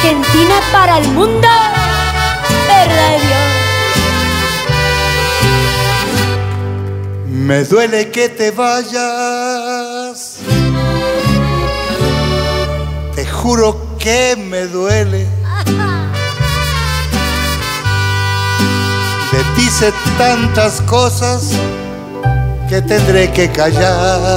Argentina para el mundo, verdad de Dios. Me duele que te vayas, te juro que me duele. De ti sé tantas cosas que tendré que callar.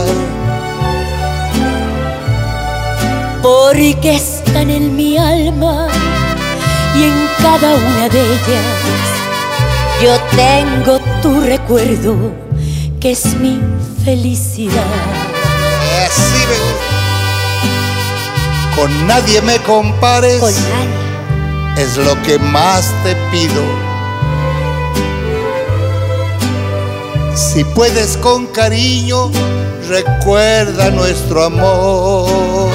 Porque están en mi alma y en cada una de ellas yo tengo tu recuerdo, que es mi felicidad. Así me gusta. Con nadie me compares, Con nadie. es lo que más te pido. Si puedes con cariño, recuerda nuestro amor.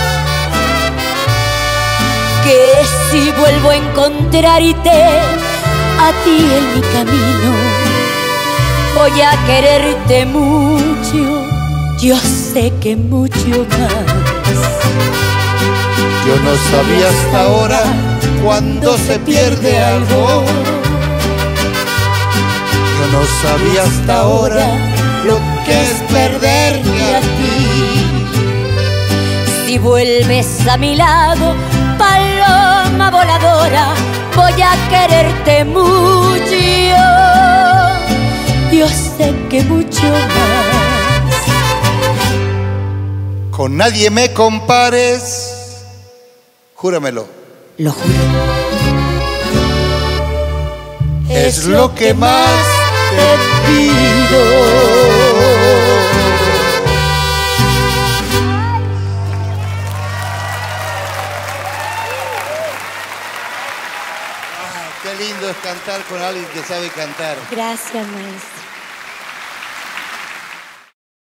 Que si vuelvo a encontrarte a ti en mi camino, voy a quererte mucho, yo sé que mucho más. Yo no sabía hasta ahora cuando se pierde algo. Yo no sabía hasta ahora lo que es perderte a ti. Si vuelves a mi lado, paloma voladora, voy a quererte mucho, yo sé que mucho más. Con nadie me compares, júramelo. Lo juro. Es lo que más te pido. Qué lindo es cantar con alguien que sabe cantar. Gracias, maestro.